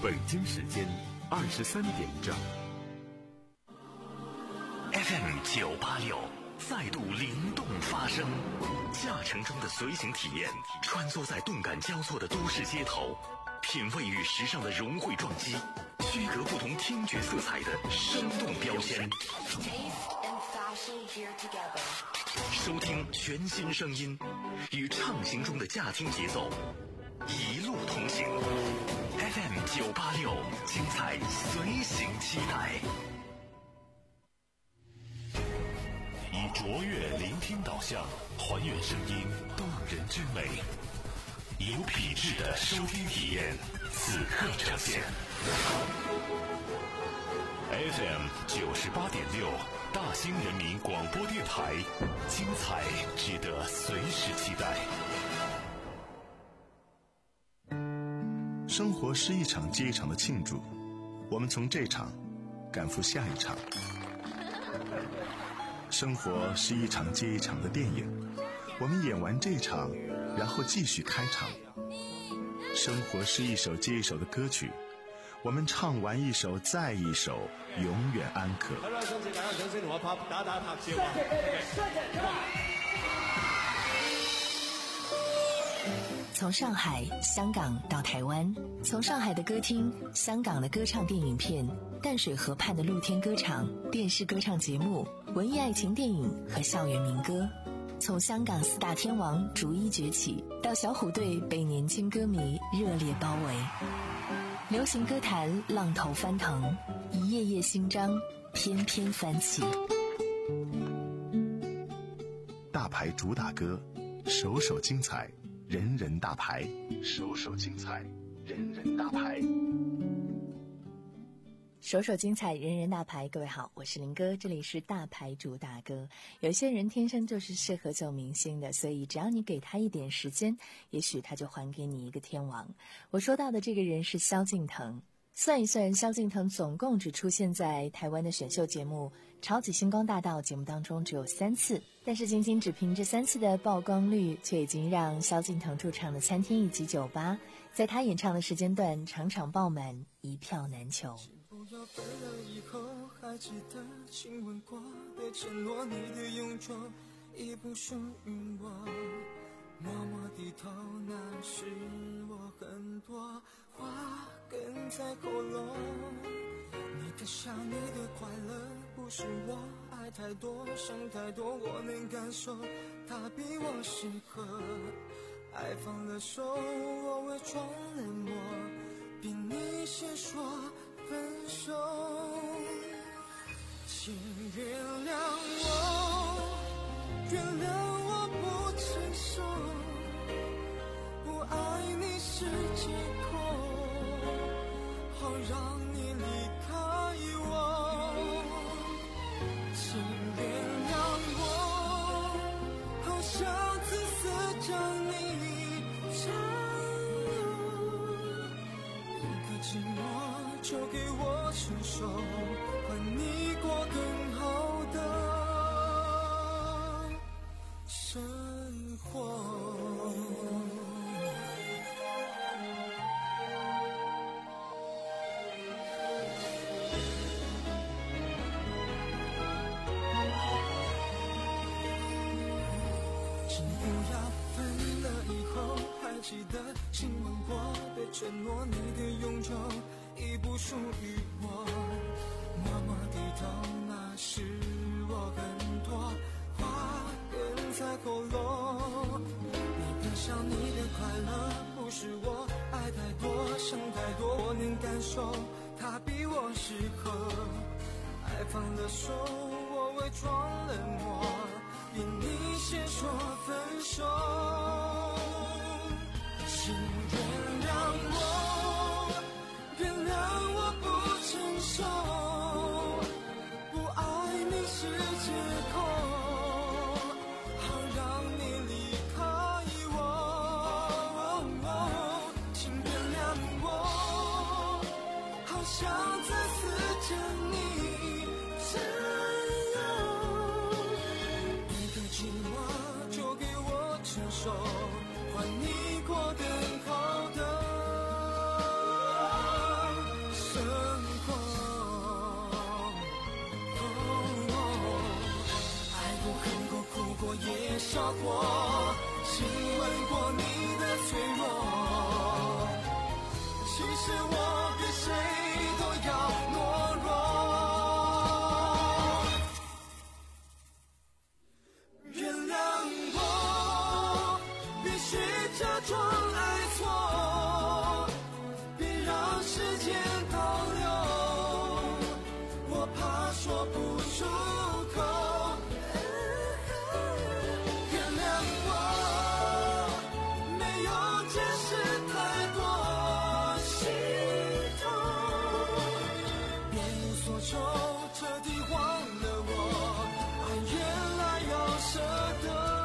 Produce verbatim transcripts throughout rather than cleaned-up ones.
北京时间二十三点整。 F M 九八六再度灵动发声，驾乘中的随行体验，穿梭在动感交错的都市街头，品味与时尚的融汇撞击，区隔不同听觉色彩的生动标签。收听全新声音，与畅行中的驾听节奏，一路同行。F M 九八六，精彩随行期待。以卓越聆听导向，还原声音动人之美，以有品质的收听体验，此刻呈现。F M 九十八点六，大兴人民广播电台，精彩值得随时期待。 生活是一场接一场的庆祝，我们从这场赶赴下一场。生活是一场接一场的电影，我们演完这场，然后继续开场。生活是一首接一首的歌曲，我们唱完一首再一首，永远安可。 好啦，上次大家掌聲同我拍打打拍照啊！ 从上海、香港到台湾，从上海的歌厅、香港的歌唱电影片、淡水河畔的露天歌场、电视歌唱节目、文艺爱情电影和校园民歌，从香港四大天王逐一崛起，到小虎队被年轻歌迷热烈包围。流行歌坛浪头翻腾，一页页新章翩翩翻起。 大牌主打歌，首首精彩，人人大牌，首首精彩，人人大牌。 首首精彩，人人大牌。各位好，我是林哥，这里是大牌主打歌。有些人天生就是适合做明星的，所以只要你给他一点时间，也许他就还给你一个天王。我说到的这个人是萧敬腾。算一算，萧敬腾总共只出现在台湾的选秀节目《超级星光大道》节目当中只有三次，但是仅仅只凭这三次的曝光率，却已经让萧敬腾驻唱的餐厅以及酒吧，在他演唱的时间段场场爆满，一票难求。 不要分了以后还记得亲吻过，别承诺你的永久已不属于我，默默低头，那是我很多话哽在喉咙。你的笑，你的快乐，不是我爱太多，想太多，我能感受，他比我适合。爱放了手，我伪装冷漠，比你先说分手。请原谅我，原谅我不成熟，不爱你是借口，好让你离开我。请原谅我，好想自私将你占有，一个寂寞就给我承受，换你过更好的生活。请不要分了以后还记得亲吻过，别承诺你的永久已不属于我，默默低头，那是我很多话哽在喉咙。你的笑，你的快乐，不是我爱太多，想太多，我能感受，他比我适合。爱放了手，我伪装冷漠，比你先说分手。请原谅我，原谅我不成熟，不爱你是借口，好让你离开我。请原谅我，好想再次将你占有，一个寂寞就给我承受，换你过更好的过，亲吻过你的脆弱。其实我比谁都要懦弱。原谅我，必须假装爱错，别让时间倒流，我怕说不出口。原谅我，没有解释太多心痛，别无所求，彻底忘了我，爱原来要舍得。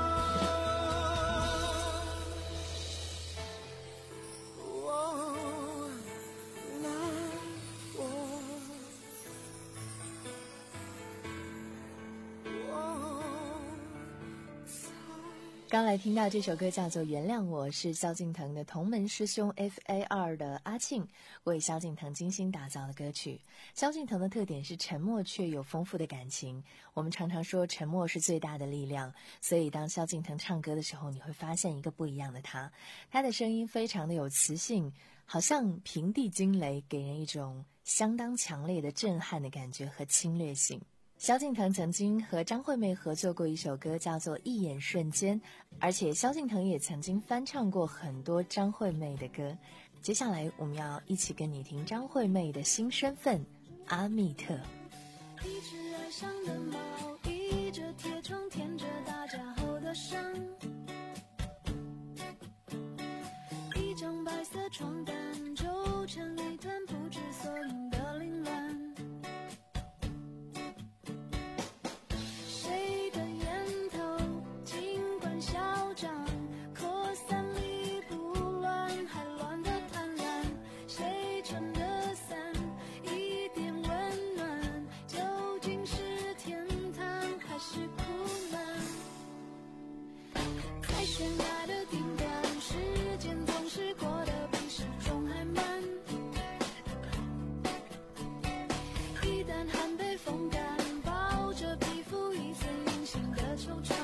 刚来听到这首歌叫做《原谅我》，是萧敬腾的同门师兄 F A R 的阿庆为萧敬腾精心打造的歌曲。萧敬腾的特点是沉默却有丰富的感情，我们常常说沉默是最大的力量，所以当萧敬腾唱歌的时候，你会发现一个不一样的他，他的声音非常的有磁性，好像平地惊雷，给人一种相当强烈的震撼的感觉和侵略性。萧敬腾曾经和张惠妹合作过一首歌叫做《一眼瞬间》，而且萧敬腾也曾经翻唱过很多张惠妹的歌。接下来我们要一起跟你听张惠妹的新身份阿密特。 一只爱上的猫，倚着铁窗舔着打架后的伤，一张白色床单皱成一团不知所云的凌乱，谁的烟头尽管嚣张，扩散力不乱，还乱得贪婪，谁撑着伞一点温暖，究竟是天堂还是苦难？在悬崖的顶端，时间总是过得比时钟还慢，一旦汗被风干，抱着皮肤一层隐形的惆怅，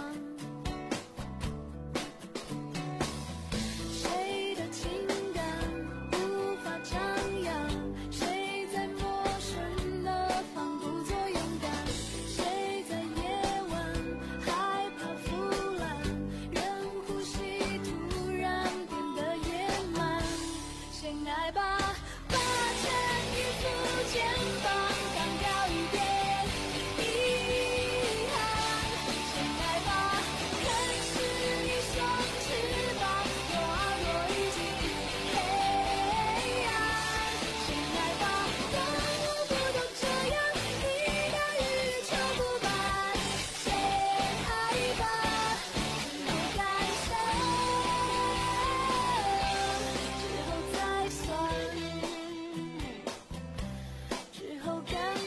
谁的情感无法张扬，谁在陌生的房不做勇敢，谁在夜晚害怕腐烂，任呼吸突然变得野蛮。先爱吧，把牵一副肩膀干掉一点遗憾，先爱吧，看是一双翅膀，有耳朵已经黑暗，先爱吧，当我不都这样，你的欲求不满，先爱吧，之后感伤，之后再算，之后感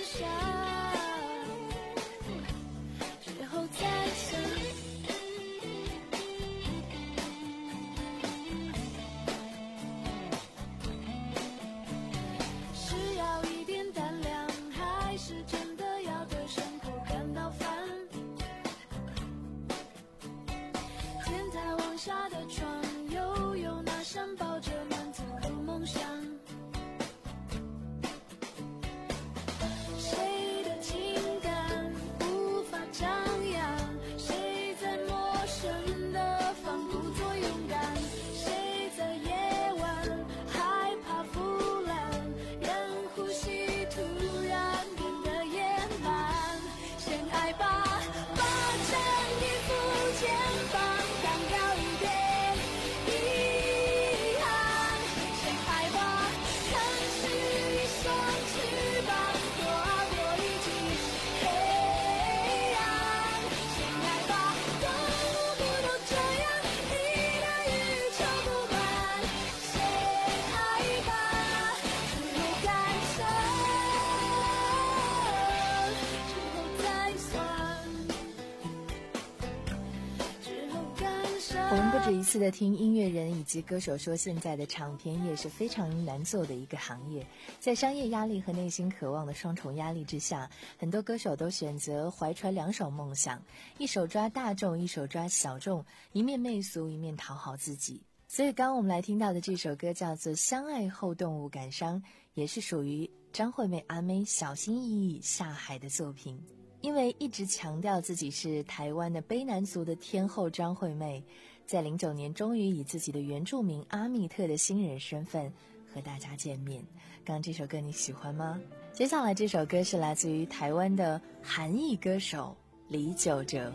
我们不止一次的听音乐人以及歌手说，现在的唱片业是非常难做的一个行业，在商业压力和内心渴望的双重压力之下，很多歌手都选择怀揣两手梦想，一手抓大众，一手抓小众，一面媚俗，一面讨好自己。所以刚刚我们来听到的这首歌叫做《相爱后动物感伤》，也是属于张惠妹阿妹小心翼翼下海的作品。因为一直强调自己是台湾的卑南族的天后张惠妹，在零九年终于以自己的原住民阿密特的新人身份和大家见面。刚刚这首歌你喜欢吗？接下来这首歌是来自于台湾的韩裔歌手李玖哲。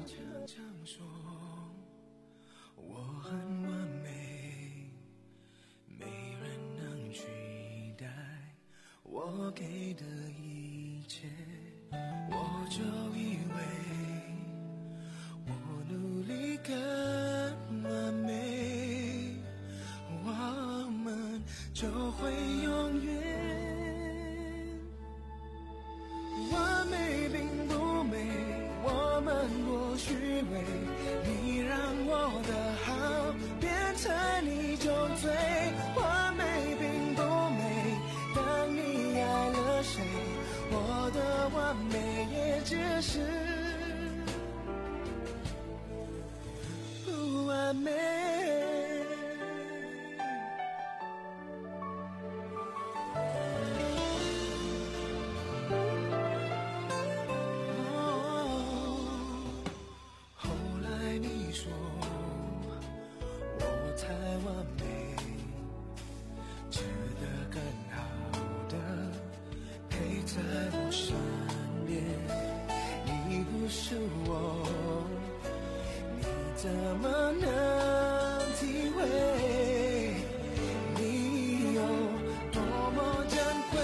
我很完美，没人能取代我给的一切，我就以为我努力更完美，我们就会永远。完美并不美，我们多虚伪，你让我的好变成一种罪。完美并不美，当你爱了谁，我的完美也只是不完美。后来你说我太完美，值得更好的陪在我身边。你不是我，你怎么能体会你有多么珍贵。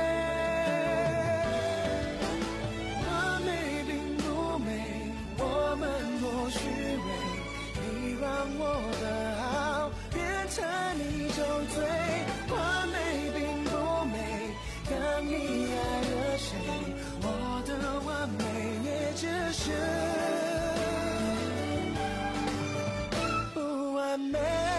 完美并不美，我们多虚伪，你让我的好变成一种罪。完美并不美，当你爱了谁，我的完美也只是不完美。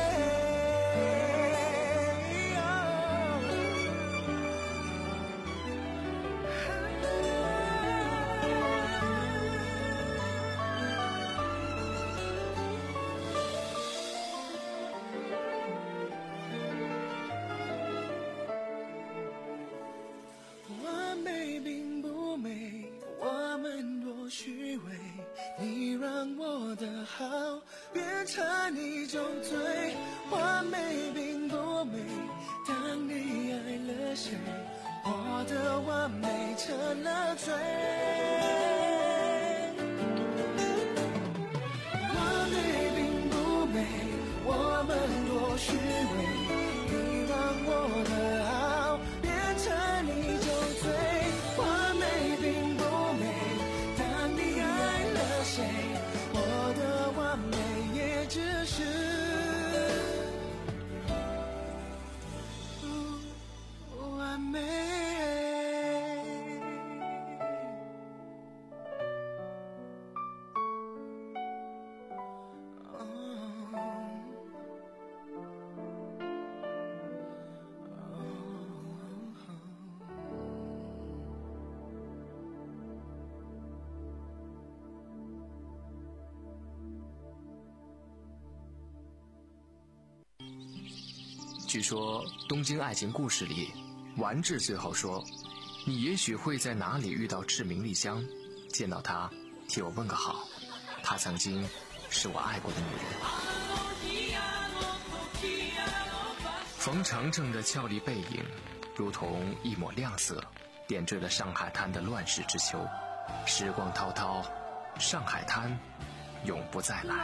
完美并不美，我们多虚伪，你让我的好变成一种罪。完美并不美，当你爱了谁，我的完美成了罪。完美并不美，我们多虚伪，你让我的好变成一种罪。完美并不美，当你爱了谁，我的完美也只是不完美。 据说《东京爱情故事》里，丸治最后说：“你也许会在哪里遇到赤名莉香，见到她，替我问个好。她曾经是我爱过的女人。”冯程程的俏丽背影，如同一抹亮色，点缀了上海滩的乱世之秋。时光滔滔，上海滩永不再来。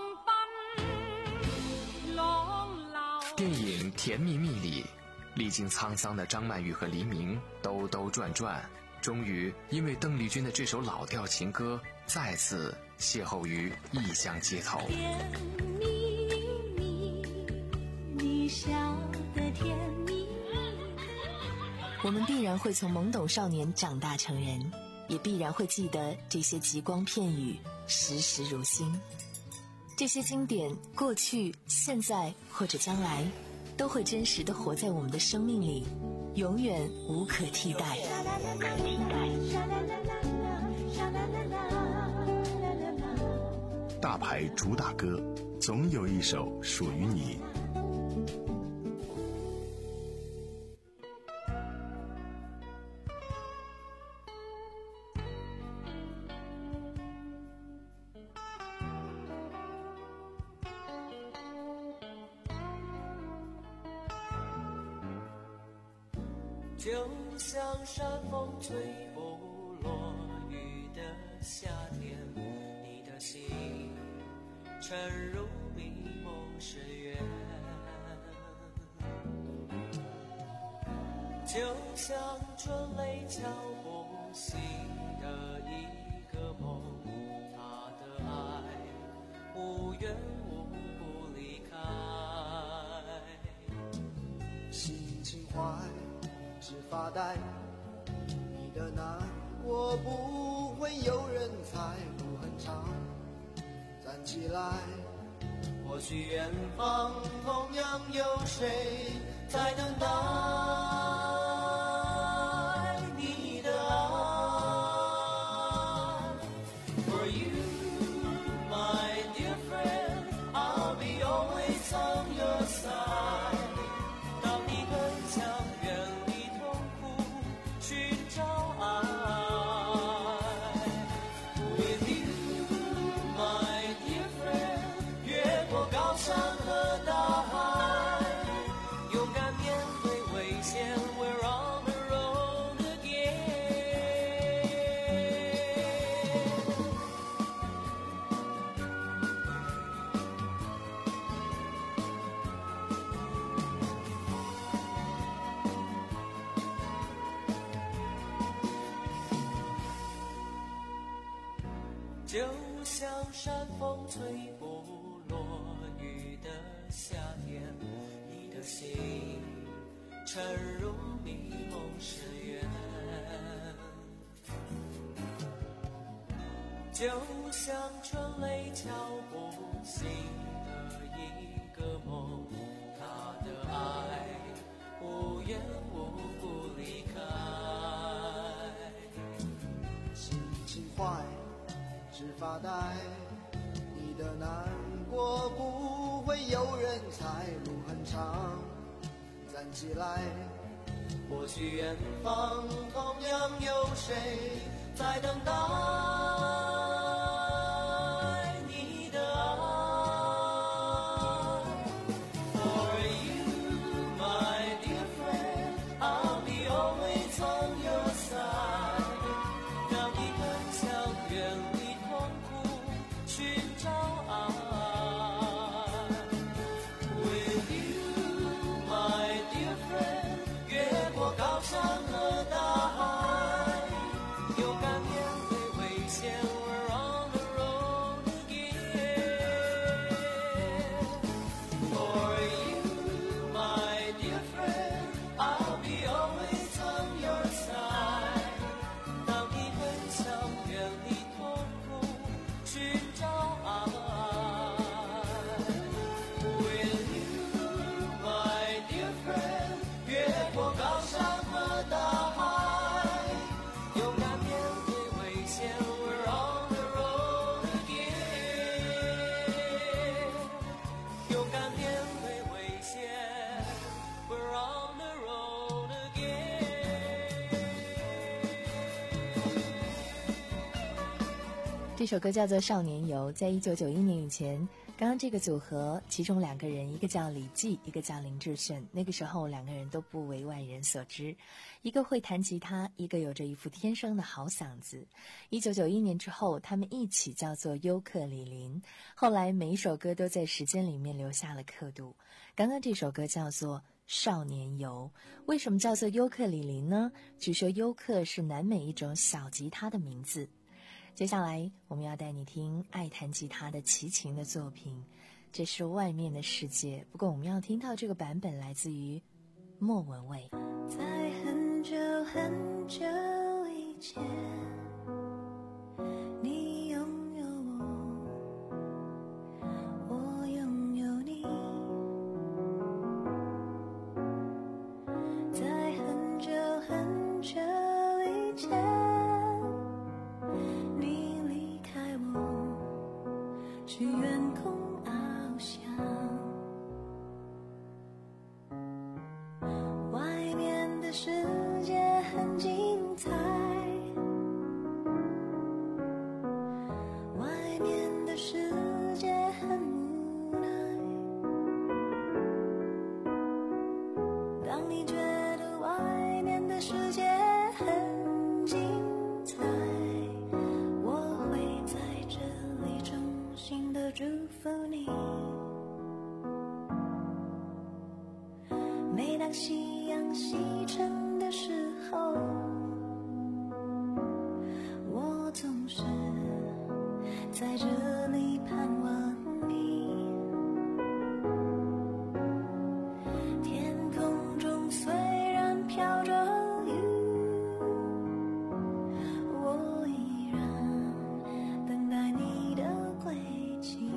电影《甜蜜蜜》里，历经沧桑的张曼玉和黎明兜兜转转，终于因为邓丽君的这首老调情歌，再次邂逅于异乡街头。 甜蜜蜜，你笑得甜蜜。 我们必然会从懵懂少年长大成人，也必然会记得这些极光片语，时时如新。 这些经典，过去、现在或者将来，都会真实的活在我们的生命里，永远无可替代。无可替代。 大牌主打歌，总有一首属于你。 就像山风吹不落雨的夏天，你的心沉入迷梦深渊，就像春雷敲不醒的一个梦，他的爱无缘无故离开， 心情坏只发呆，你的难过不会有人猜，路很长，站起来， 或许远方同样有谁在等待你的爱。 For you, my dear friend, I'll be always on your side. 当你很想远离痛苦，寻找爱。With you, my dear friend, 越过高山和大海，勇敢面对危险。We're on the road again. 就像山风吹不落雨的夏天，你的心沉入迷梦深渊，就像春雷敲不醒的一个梦，他的爱无缘无故离开。 心情坏只发呆，你的难过不会有人猜，路很长，站起来， 或许远方同样有谁在等待你的爱。For you, my dear friend, I'll be always on your side. 当你很想远离痛苦，寻找爱。With you, my dear friend, 越过高山和大海，勇敢面对危险。We're on the road again. For you, my dear friend, I'll be always on your side. 当你很想远离痛苦，寻找爱。With you, my dear friend, 越过高山和大海，勇敢面对危险。We're on the road again. 勇敢面对危险。We're on the road again. 这首歌叫做《少年游》，在一九九一年以前，刚刚这个组合，其中两个人，一个叫李记，一个叫林志炫。那个时候，两个人都不为外人所知，一个会弹吉他，一个有着一副天生的好嗓子。一九九一年之后，他们一起叫做优客李林。后来每一首歌都在时间里面留下了刻度。刚刚这首歌叫做《少年游》，为什么叫做优客李林呢？据说优客是南美一种小吉他的名字。接下来我们要带你听爱弹吉他的齐秦的作品，这是外面的世界。不过我们要听到这个版本来自于莫文蔚。 在很久很久以前，你拥有我， 的世界很精彩，外面的世界很无奈。当你觉得外面的世界很精彩，我会在这里衷心的祝福你。每当夕阳西沉的时候，我总是在这里盼望你。天空中虽然飘着雨，我依然等待你的归期。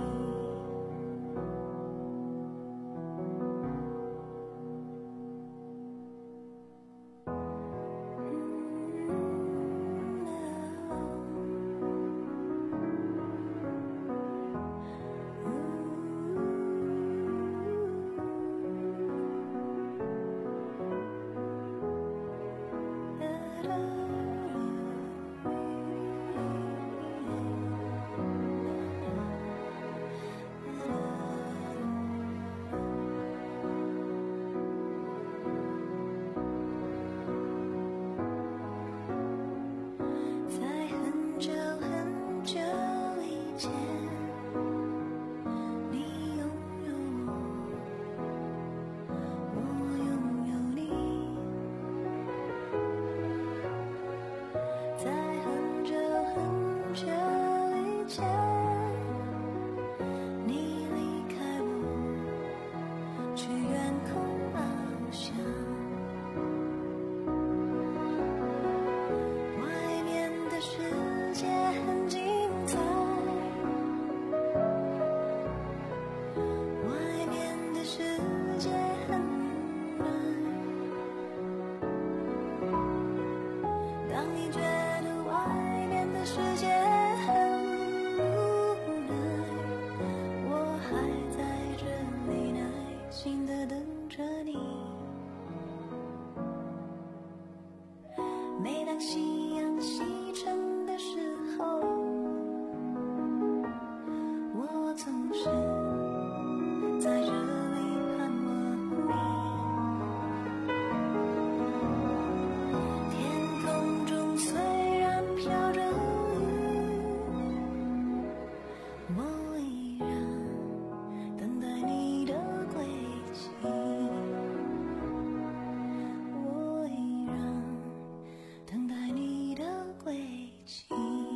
每当夕阳西沉的时候，我总是在这里盼望你。天空中虽然飘着雨，我依然等待你的归期。我依然等待你的归期。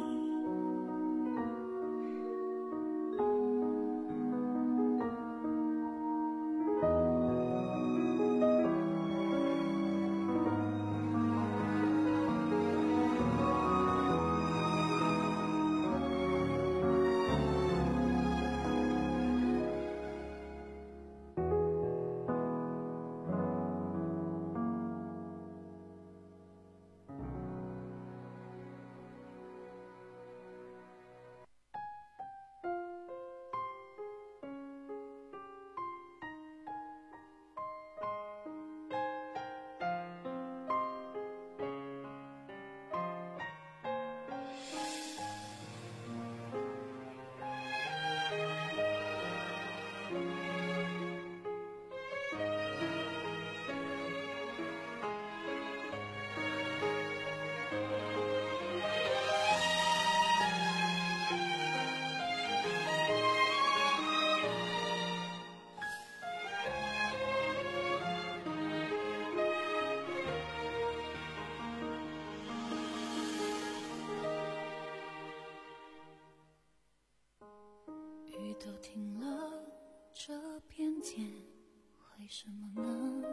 雨都停了，这片天为什么呢？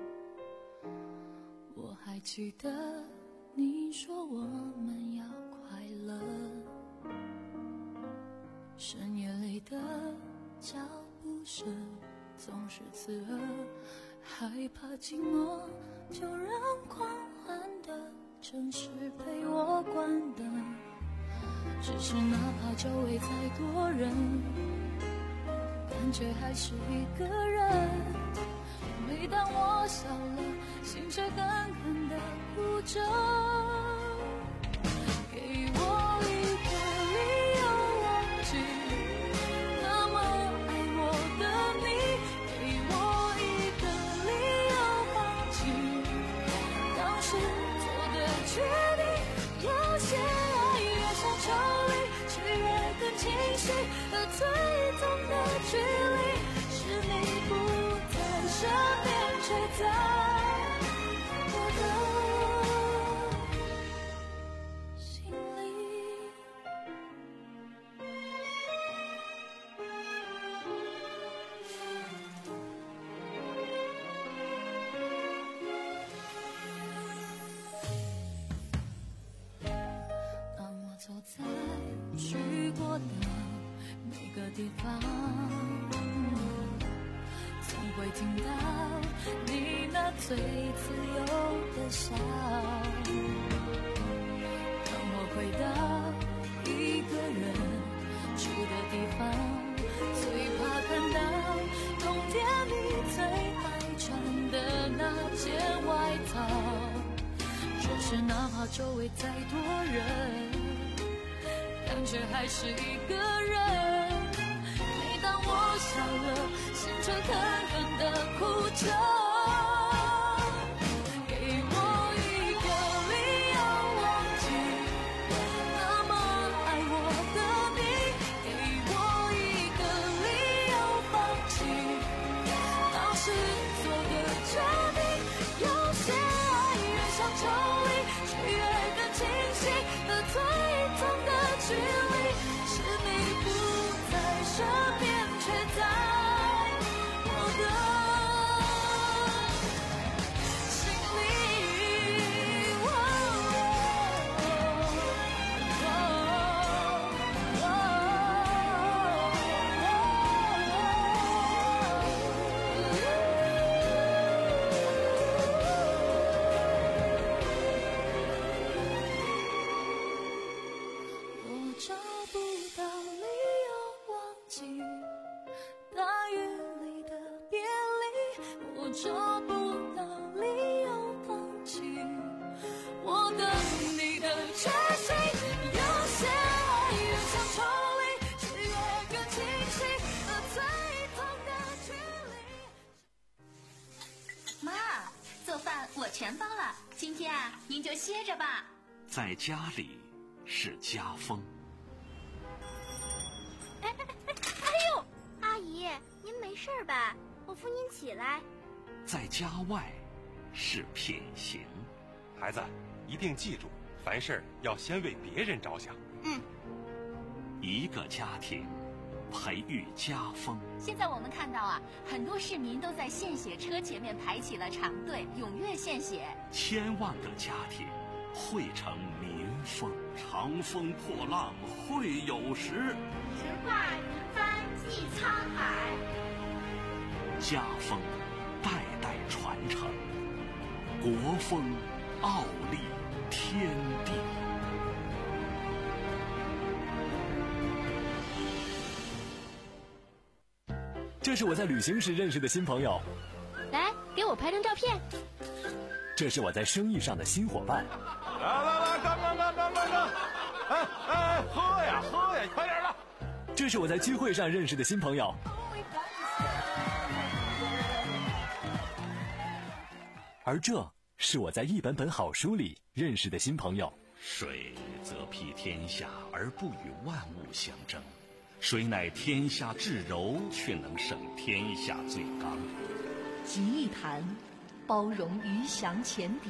我还记得你说我们要快乐，深夜里的脚步声总是刺耳，害怕寂寞，就让狂欢的城市陪我关灯。只是哪怕周围再多人，感觉还是一个人。每当我笑了，心却更着，给我一个理由忘记那么爱我的你，给我一个理由放弃当时做的决定。有些爱越像抽离，却越更清晰，而最终的距离是你不在身边，却在我的心里。当我走在去过的每个地方，总会听到你那最自由的笑。当我回到一个人住的地方，最怕看到冬天你最爱穿的那件外套，就是哪怕周围再多人，感觉还是一个人。每当我笑了，心却狠狠地哭着。给我一个理由忘记那么爱我的你，给我一个理由放弃当时做的决定。有些爱越像抽离，却越更清晰，而最终的距离是你不在身边，却在我的心里。哦哦我找不到理由忘记大雨里的别离，我找不到理由放弃我等你的决心。有些爱越像抽离，却越更清晰，而最痛的距离。 妈，做饭我全包了，今天啊，您就歇着吧。 在家里是家风， 哎哎哎哎呦，阿姨，您没事吧？我扶您起来。 在家外是品行。 孩子，一定记住，凡事要先为别人着想。 嗯， 一个家庭培育家风。 现在我们看到啊，很多市民都在献血车前面排起了长队，踊跃献血。 千万个家庭汇成民风，长风破浪会有时， 直挂云帆济沧海。 家风代代传承，国风傲立天地。 这是我在旅行时认识的新朋友， 来，给我拍张照片。 这是我在生意上的新伙伴。 来来来，干干干干干干！哎哎，喝呀喝呀，快点的！ 这是我在聚会上认识的新朋友。而这是我在一本本好书里认识的新朋友。 水则披天下而不与万物相争，谁乃天下至柔，却能胜天下最刚。 集一坛，包容鱼翔浅底；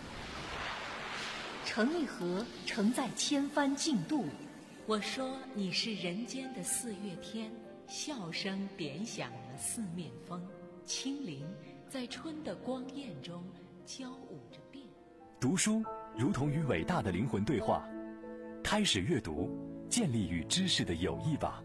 盛一盒，盛在千帆竞渡。 我说你是人间的四月天，笑声点响了四面风，清灵在春的光艳中交舞着变。 读书如同与伟大的灵魂对话，开始阅读，建立与知识的友谊吧。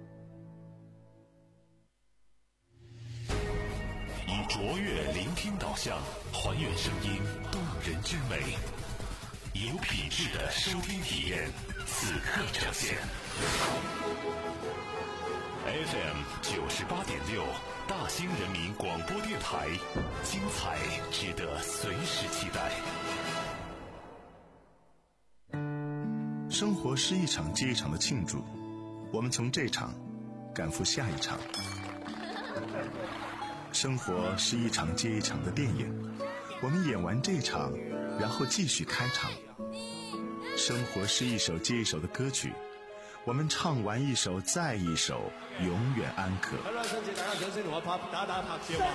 以卓越聆听导向，还原声音动人之美，有品质的收听体验，此刻呈现。F M 九十八点六，大兴人民广播电台，精彩值得随时期待。 生活是一场接一场的庆祝，我们从这场赶赴下一场。生活是一场接一场的电影，我们演完这场，然后继续开场。生活是一首接一首的歌曲，我们唱完一首再一首，永远安可。 好啦，想借大家掌聲同我拍打打拍照。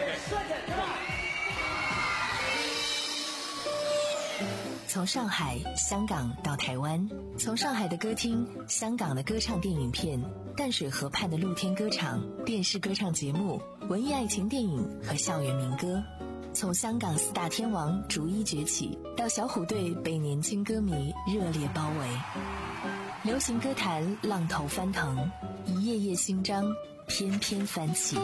从上海、香港到台湾，从上海的歌厅、香港的歌唱电影片、淡水河畔的露天歌场、电视歌唱节目、文艺爱情电影和校园民歌，从香港四大天王逐一崛起，到小虎队被年轻歌迷热烈包围，流行歌坛浪头翻腾，一页页新章翩翩翻起。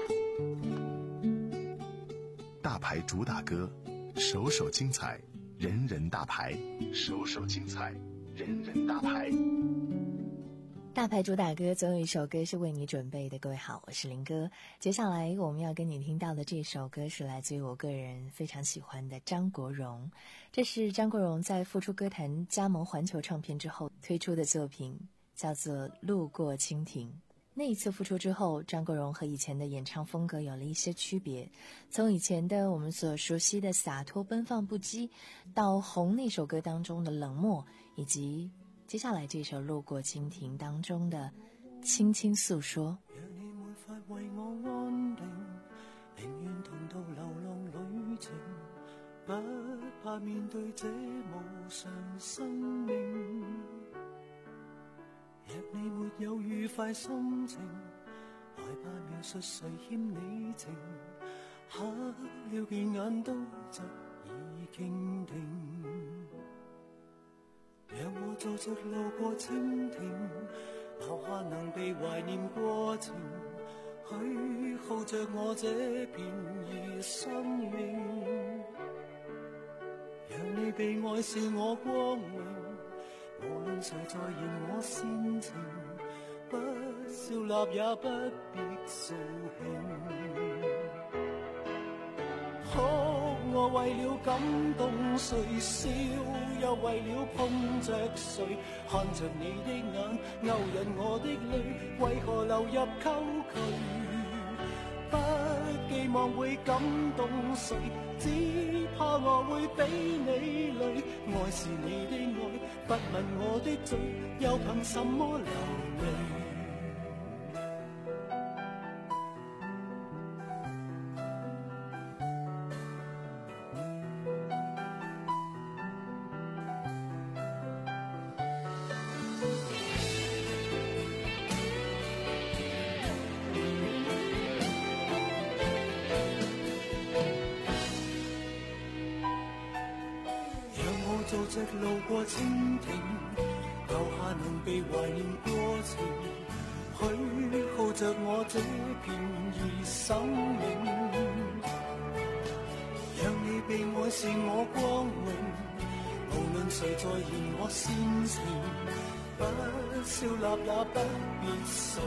大牌主打歌，首首精彩，人人大牌，首首精彩，人人大牌。 大牌主打歌总有一首歌是为你准备的。各位好，我是林哥。接下来我们要跟你听到的这首歌是来自于我个人非常喜欢的张国荣，这是张国荣在复出歌坛加盟环球唱片之后推出的作品，叫做《路过蜻蜓》。那一次复出之后，张国荣和以前的演唱风格有了一些区别，从以前的我们所熟悉的洒脱奔放不羁，到《红》那首歌当中的冷漠，以及接下来这首《路过蜻蜓》当中的轻轻诉说。 若你沒法為我安定，寧願同途流浪旅程，不怕面對這無常生命。若你沒有愉快心情，害怕描述誰欠你情，黑了件眼都早已傾聽。讓我做着路過蜻蜓，留下能被懷念過程，虛耗着我這便宜生命。讓你被愛是我光榮，無論誰在言我煽情，不笑納也不必掃興。哭我為了感動誰，笑又為了碰着誰，看着你的眼勾引我的淚，為何流入溝渠？不寄望會感動誰，只怕我會俾你累。愛是你的愛，不問我的嘴，又憑什麼流淚？做着路過蜻蜓，留下能被懷念過程，虛耗着我這便宜生命。讓你被愛是我光榮，無論誰在言我煽情，不笑納也不必掃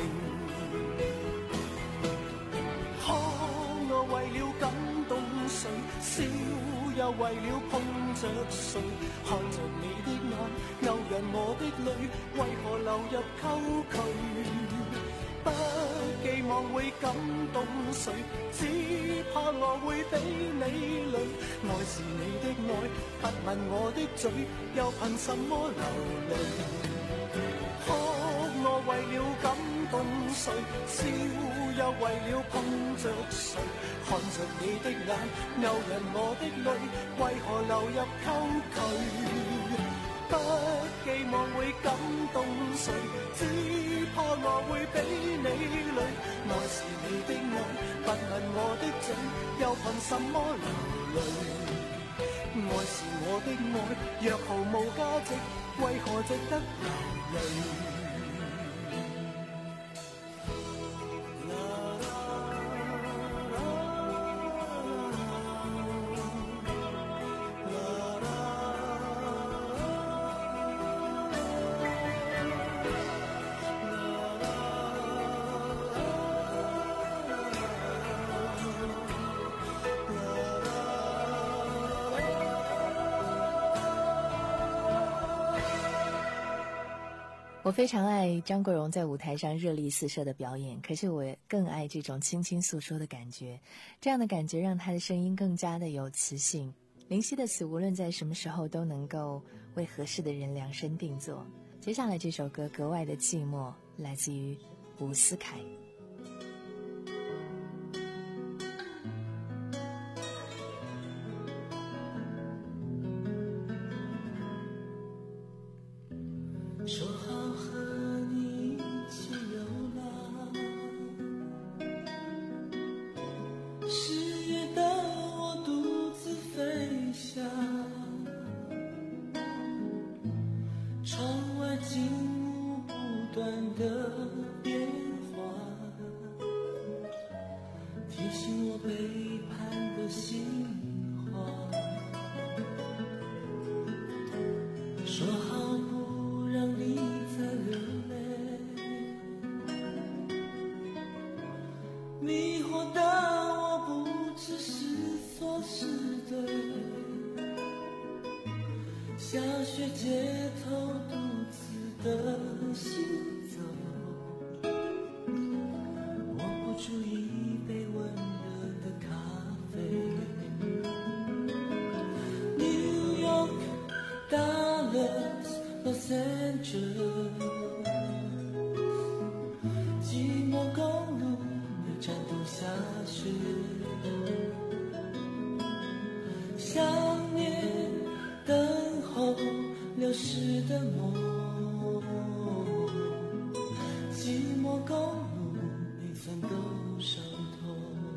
興。可我為了感動誰，笑又為了碰着誰，看着你的眼勾引我的淚，為何流入溝渠？不寄望會感動誰，只怕我會俾你累。愛是你的愛，不問我的嘴，又憑什麼流淚？可我為了感動誰，笑又為了碰着誰，看着你的眼勾引我的淚，為何流入溝渠？不寄望會感動誰，只怕我會俾你累。愛是你的愛，不問我的嘴，又憑什麼流淚？愛是我的愛，若毫無價值，為何值得流淚？ 我非常爱张国荣在舞台上热力四射的表演，可是我更爱这种轻轻诉说的感觉，这样的感觉让他的声音更加的有磁性。林夕的词无论在什么时候都能够为合适的人量身定做。接下来这首歌格外的寂寞，来自于伍思凯。 说好和你一起流浪，十月的我独自飞翔，窗外景物不断的变化，提醒我背叛的心话。说好不让你再流泪，迷惑的我不只是错是对，下雪街头独自的行走，握不住一杯温热的咖啡。New York Dallas Los Angeles， 寂寞公路每站都下雪，想念等候流逝的梦，寂寞公路每寸都伤痛。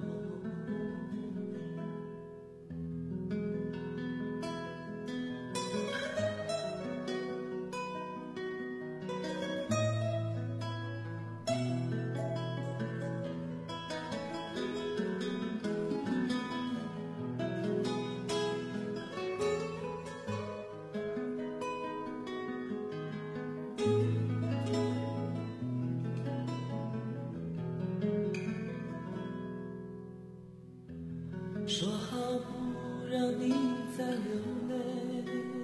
说好不让你再流泪，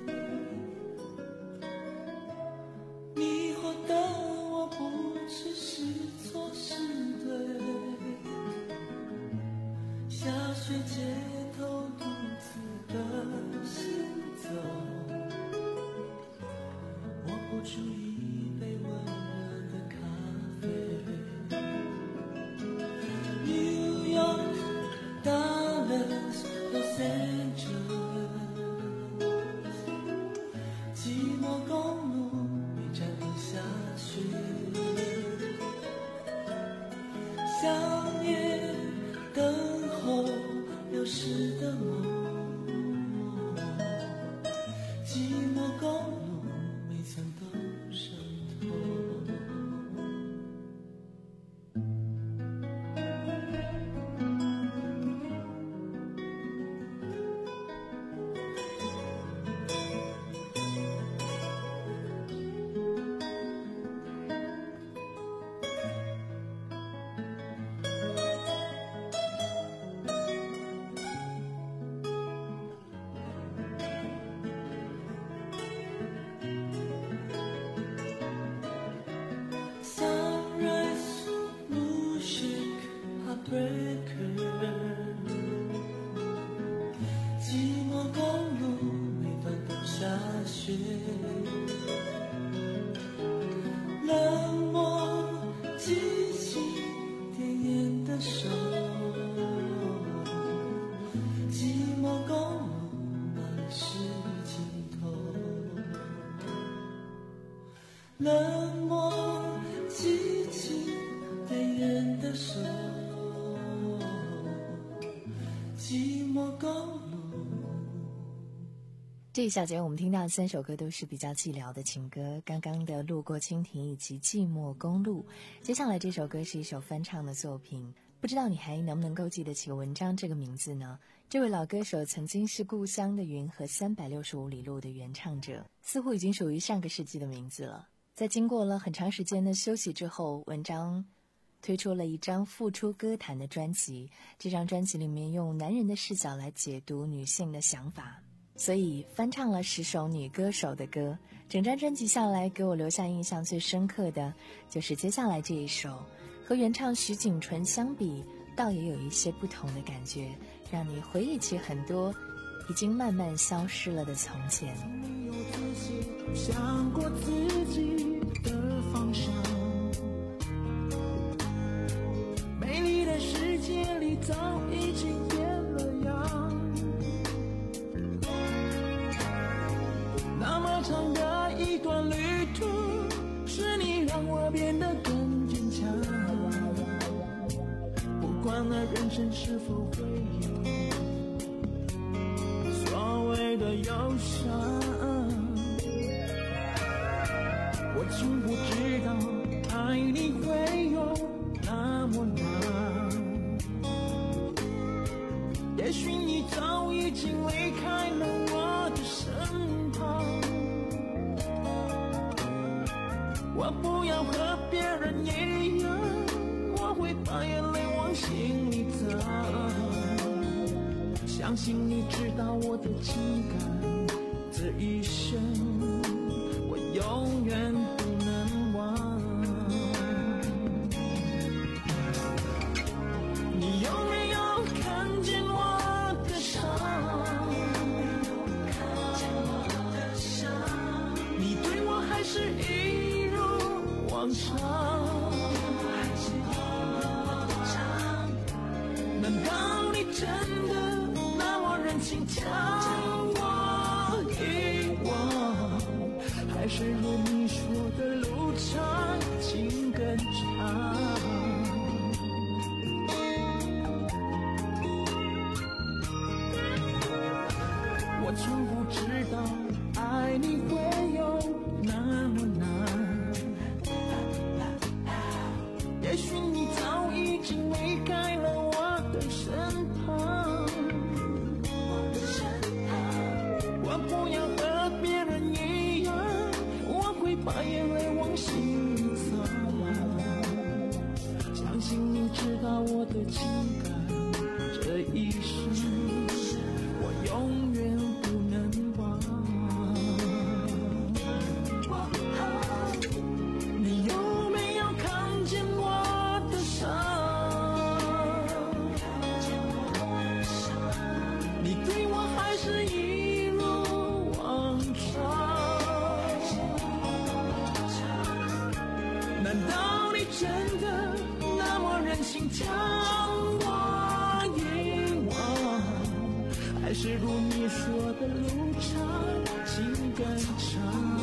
迷惑的我不只是错是对，下雪街头独自的行走，握不住一杯温热的咖啡。New York Dallas Los Angeles， 寂寞公路每站都下雪，想念等候流逝的梦，寂寞公路每寸都伤痛。Sunrise blue chic heartbreaker， 寂寞公路每段都下雪，冷漠激情点烟的手，寂寞公路哪里是尽头，冷漠激情点烟的手，寂寞公路。 这一小节我们听到的三首歌都是比较寂寥的情歌，刚刚的路过蜻蜓以及寂寞公路，接下来这首歌是一首翻唱的作品，不知道你还能不能够记得起文章这个名字呢？这位老歌手曾经是故乡的云和三百六十五里路的原唱者，似乎已经属于上个世纪的名字了。在经过了很长时间的休息之后，文章推出了一张复出歌坛的专辑，这张专辑里面用男人的视角来解读女性的想法。 所以翻唱了十首女歌手的歌。整张专辑下来，给我留下印象最深刻的就是接下来这一首，和原唱徐锦纯相比，倒也有一些不同的感觉，让你回忆起很多已经慢慢消失了的从前。 你有自己想过自己的方向，美丽的世界里早已经变了样，那么长的一段旅途，是你让我变得更坚强，不管那人生是否会有所谓的忧伤，我从不知道爱你会有那么难，也许你早已经离开了我的身旁，我不要和别人一样，我会把眼泪往心里藏，相信你知道我的情感，这一生我永远不能忘。你有没有看见我的伤？你对我还是一如往常？难道你真的那么忍心将我遗忘？还是如你说的路长情更长？我从不知道爱你会有那么难，也许你早已经离开了我的身旁，我不要和别人一样，我会把眼泪往心里藏，相信你知道我的情感，这一生我永远不能忘。你有没有看见我的伤？你对我还是一如往常？难道你真的那么忍心将我遗忘？还是如你说的路长情更长？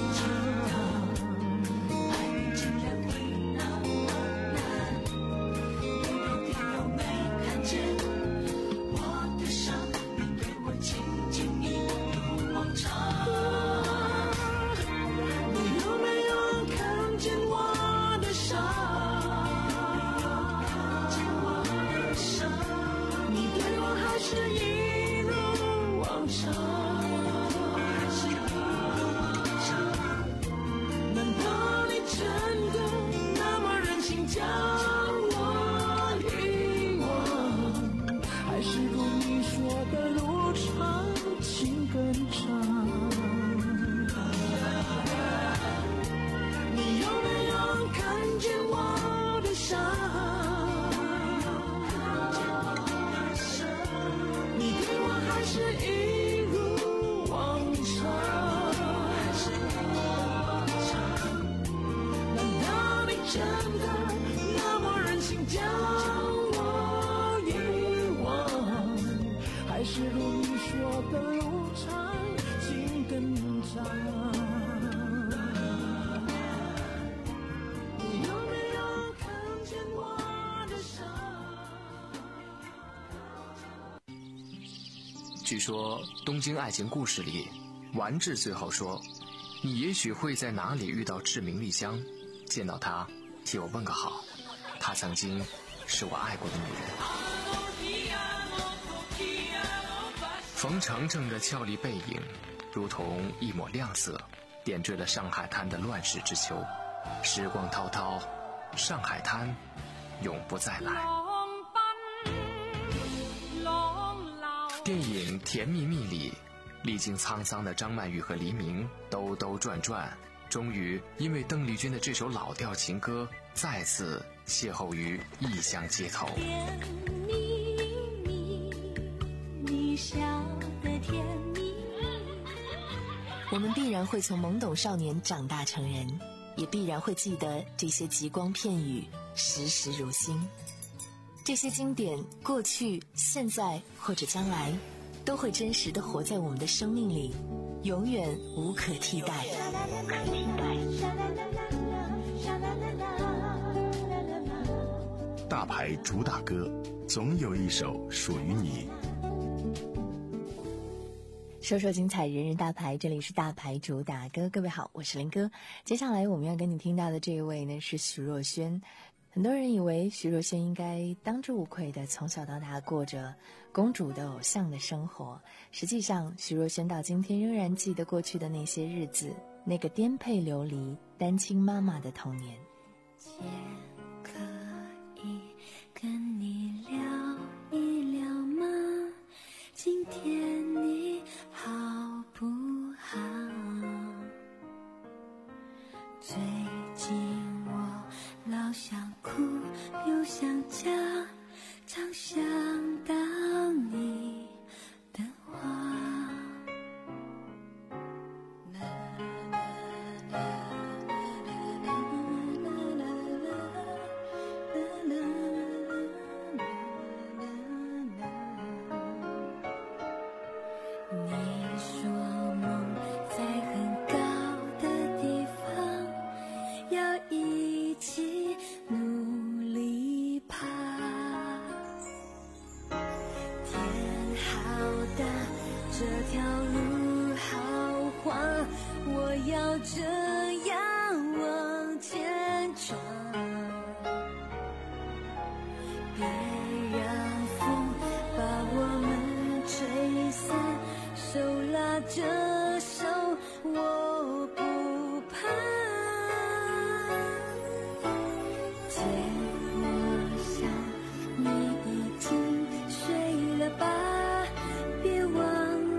据说《东京爱情故事》里，丸治最后说：“你也许会在哪里遇到志明丽香，见到她，替我问个好。她曾经是我爱过的女人。”冯程程的俏丽背影，如同一抹亮色，点缀了上海滩的乱世之秋。时光滔滔，上海滩永不再来。电影《甜蜜蜜》里， 历经沧桑的张曼玉和黎明兜兜转转，终于因为邓丽君的这首老调情歌再次邂逅于异乡街头。 甜蜜蜜，你笑得甜蜜蜜。 我们必然会从懵懂少年长大成人，也必然会记得这些极光片语，时时如新。这些经典，过去、现在或者将来，都会真实地活在我们的生命里，永远无可替代。 大牌主打歌，总有一首属于你。 说说精彩，人人大牌，这里是大牌主打歌。各位好，我是林哥。接下来我们要跟你听到的这一位呢，是徐若瑄。很多人以为徐若瑄应该当之无愧的从小到大过着公主的偶像的生活，实际上徐若瑄到今天仍然记得过去的那些日子，那个颠沛流离单亲妈妈的童年。 可以跟你聊一聊吗？今天你好不好？最近我老想哭又想家，常想到你的话。这条路好滑，我要这样往前闯，别让风把我们吹散，手拉着手我不怕。借我想你已经睡了吧，别忘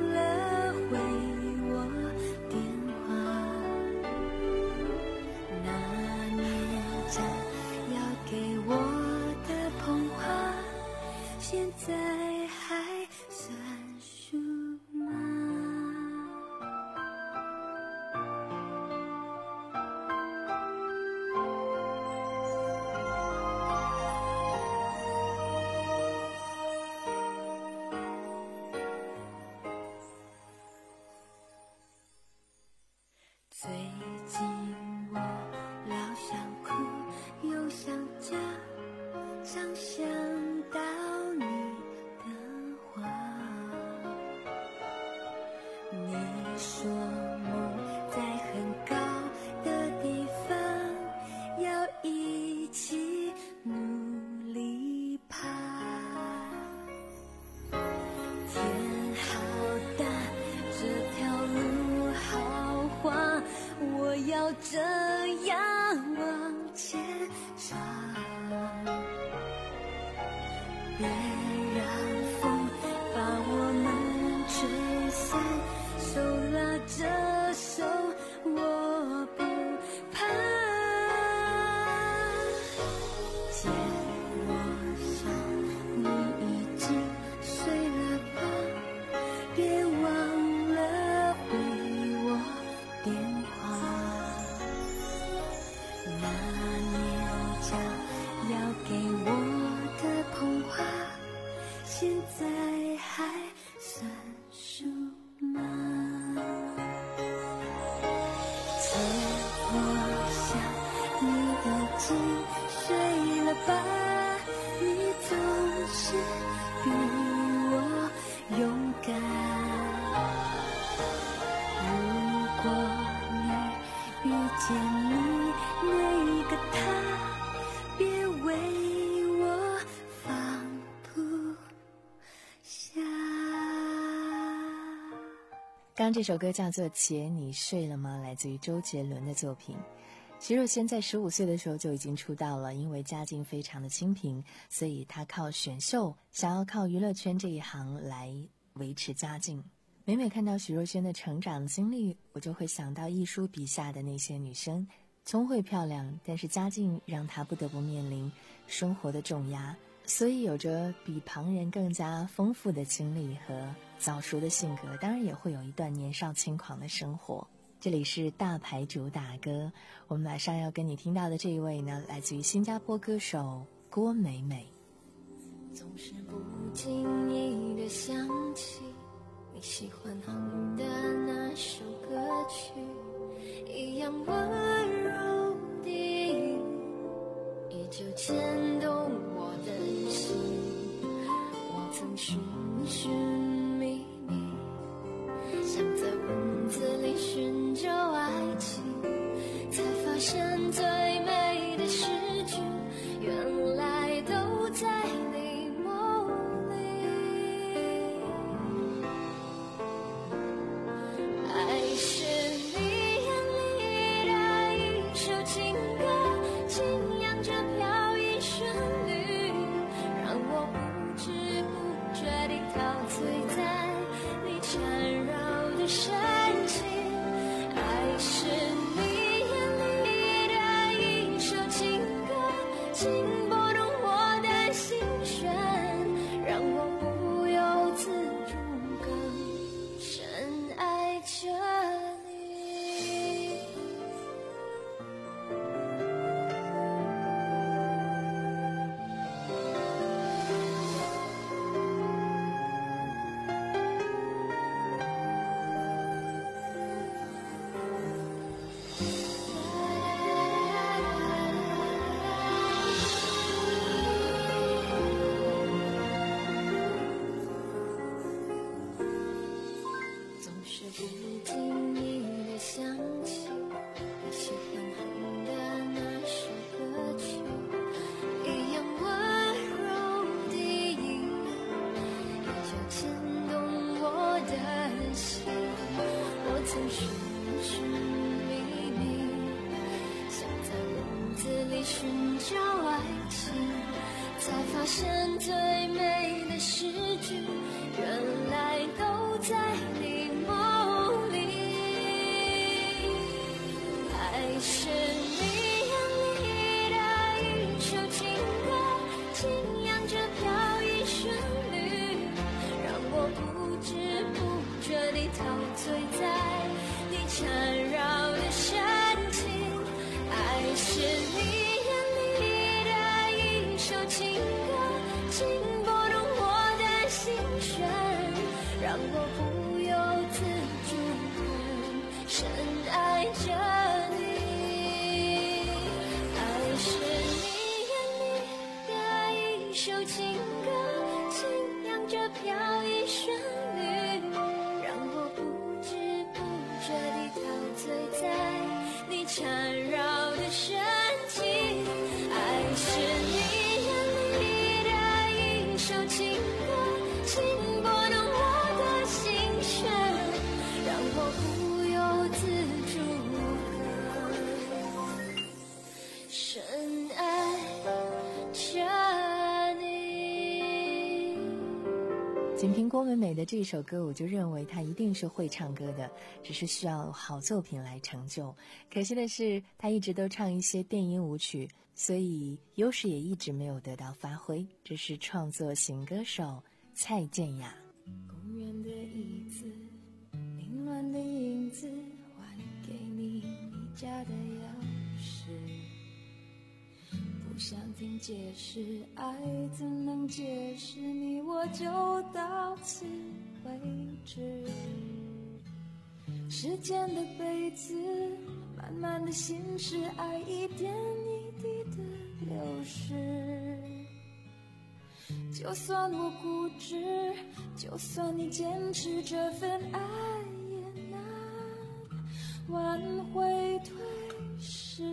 现在还算数吗？最近我老想哭又想家，常想到你的话。你说梦在很高的地方，要一起努力爬。天好大，这条路好滑，我要这样往前闯。别让风把我们吹散，手拉着手我不怕。借我想你已经睡了吧，别忘了回我电话。那年将要给我的童话，现在还算数吗？借我想你已经睡了吧，你总是比我勇敢。如果你遇见你那个他，别为我放不下。 刚刚这首歌叫做《姐你睡了吗》，来自于周杰伦的作品。徐若瑄在十五岁的时候就已经出道了，因为家境非常的清贫，所以她靠选秀，想要靠娱乐圈这一行来维持家境。 每每看到许若瑄的成长经历，我就会想到亦舒笔下的那些女生，聪慧漂亮，但是家境让她不得不面临生活的重压，所以有着比旁人更加丰富的经历和早熟的性格，当然也会有一段年少轻狂的生活。这里是大牌主打歌，我们马上要跟你听到的这一位呢，来自于新加坡歌手郭美美。 总是不经意地想起你喜欢哼的那首歌曲，一样温柔的音依旧牵动我的心。我曾寻寻觅觅，想在文字里寻找爱情，才发现最美的诗句原来都在你梦里。爱是你眼里的一首情歌，轻扬着飘逸旋律，让我不知不觉地陶醉在你缠绕的深情。爱是你眼里的一首情歌，轻拨动我的心弦，让我不由自主更深爱着你。总是不经意地想起你喜欢哼的那首歌曲，一样温柔的音依旧牵动我的心。我曾寻寻觅觅，想在文字里寻找爱情，才发现最美的诗句原来都在你梦里。爱是你眼里的一首情歌，轻扬着飘逸旋律，让我不知不觉地陶醉在你缠绕的深情。爱是你眼里的一首情歌，轻拨动我的心弦，让我不由自主更深爱着你。爱是你眼里的一首情歌，轻扬着飘逸旋律，让我不知不觉地陶醉在你缠绕的深情。爱是你眼里的一首情歌，轻拨动我的心弦，让我不由自主更深爱着你。 仅凭郭美美的这首歌，我就认为她一定是会唱歌的，只是需要好作品来成就。可惜的是，她一直都唱一些电音舞曲，所以优势也一直没有得到发挥。这是创作型歌手蔡健雅。 公园的椅子，凌乱的影子，还给你你家的钥匙。不想听解释，爱怎能解释你我就到此为止。时间的杯子，慢慢的心事，爱一点一滴的流失。就算我固执，就算你坚持，这份爱也难挽回退失。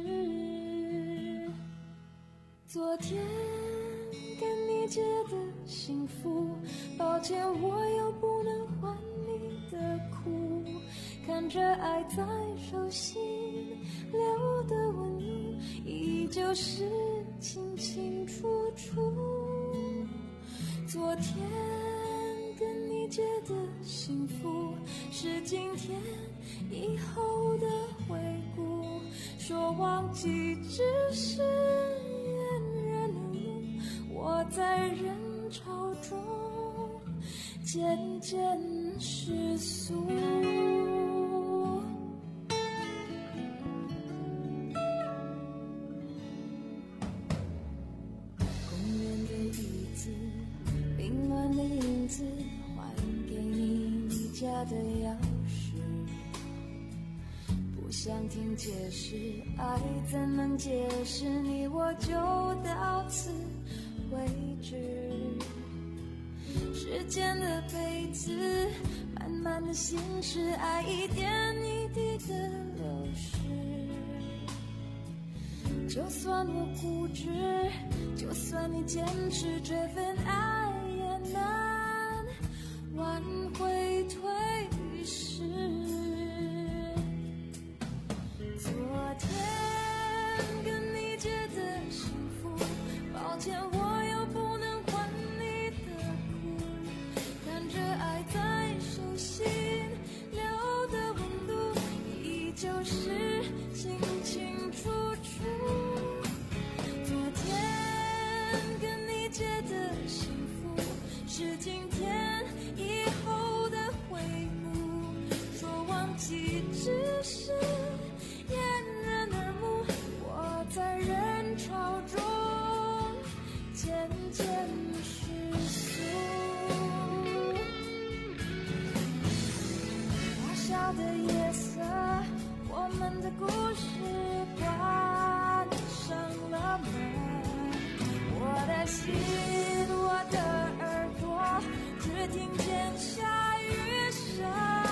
昨天跟你结的幸福，抱歉我又不能还你的苦。看着爱在手心留的纹路，依旧是清清楚楚。昨天跟你觉得幸福是今天以后的回顾，说忘记只是恋人路，我在人潮中渐渐失速。的钥匙，不想听解释，爱怎能解释你我就到此为止。时间的杯子慢慢的心事，爱一点一滴的流失。就算我固执，就算你坚持，这份爱也难挽回退时。昨天跟你结的幸福，抱歉我又不能还你的苦，看着爱在手心留的温度，依旧是清清楚楚。昨天跟你结的幸福，是今天以后的回顾，说忘记只是掩人耳目，我在人潮中渐渐失速。小小的夜色，我们的故事关上了门，我的心我的耳朵只听见下雨声。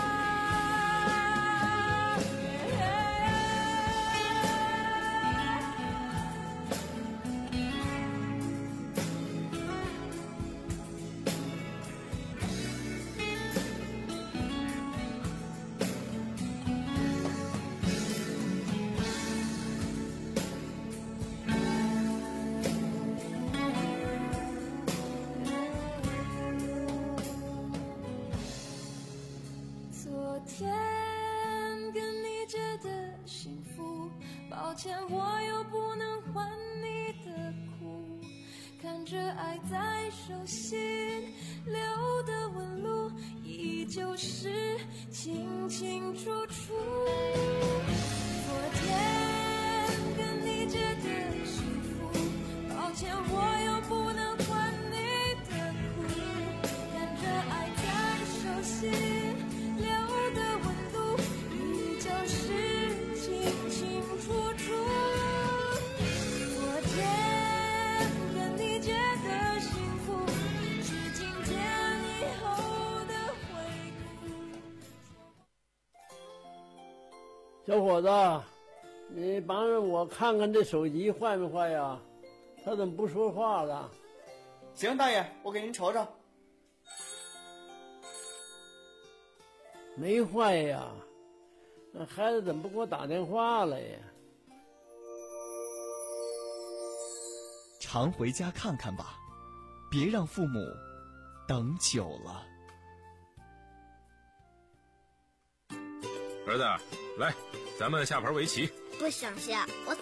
昨天跟你结的幸福，抱歉我又不能还你的苦，看着爱在手心留的纹路，依旧是清清楚楚。昨天跟你结的幸福，抱歉我又不能还你的苦，看着爱在手心留的温度，依旧是清清楚楚。昨天跟你结的幸福，是今天以后的回顾。 小伙子，你帮着我看看这手机坏没坏呀？他怎么不说话了？ 行，大爷，我给您瞅瞅。 没坏呀，那孩子怎么不给我打电话了呀？ 常回家看看吧，别让父母等久了。 儿子，来，咱们下盘围棋。 不想下，我